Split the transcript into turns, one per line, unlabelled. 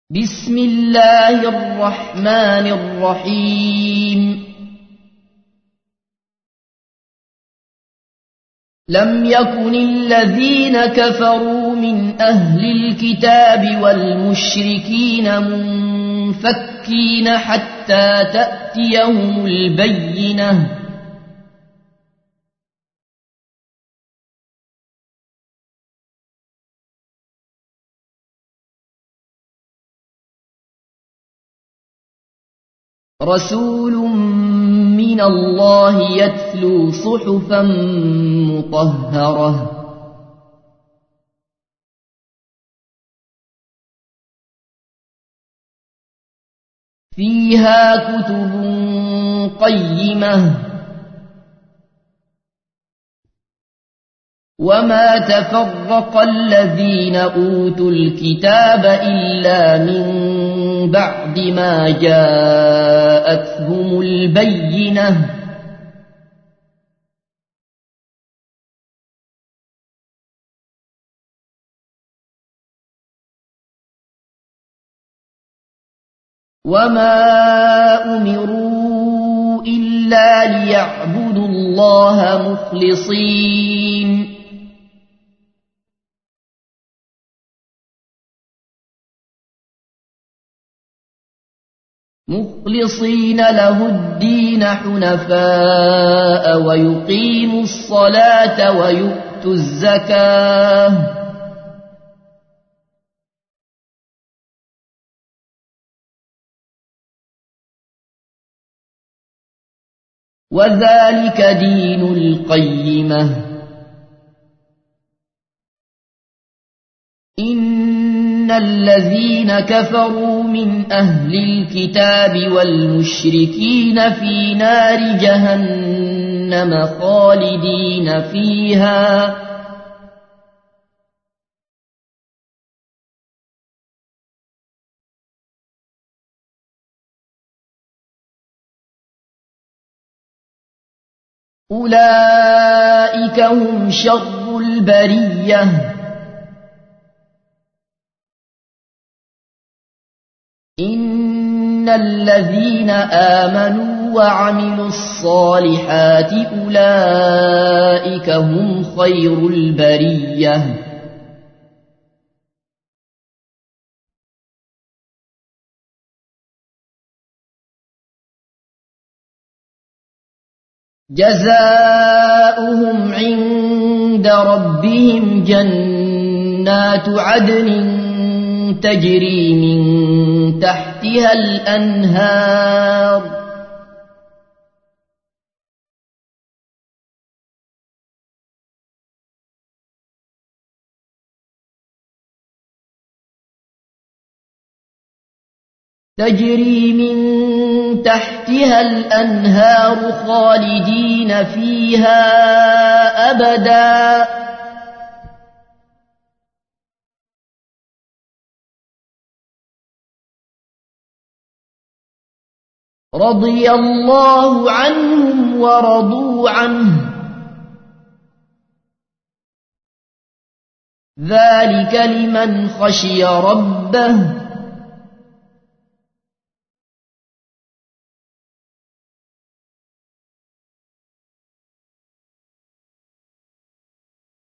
بسم الله الرحمن الرحيم لم يكن الذين كفروا من أهل الكتاب والمشركين منفكين حتى تأتيهم البينة رسول من الله يتلو صحفا مطهرة فيها كتب قيمة وما تفرق الذين أوتوا الكتاب إلا من بعد ما جاءتهم البينة وما أمروا إلا ليعبدوا الله مخلصين له الدين حنفاء ويقيموا الصلاة ويؤتوا الزكاة وذلك دين القيمة إن الذين كفروا من أهل الكتاب والمشركين في نار جهنم خالدين فيها أولئك هم شر البرية إن الذين آمنوا وعملوا الصالحات أولئك هم خير البرية جزاؤهم عند ربهم جنات عدن تجري من تحتها الأنهار خالدين فيها أبدا رضي الله عنهم ورضوا عنه ذلك لمن خشي ربه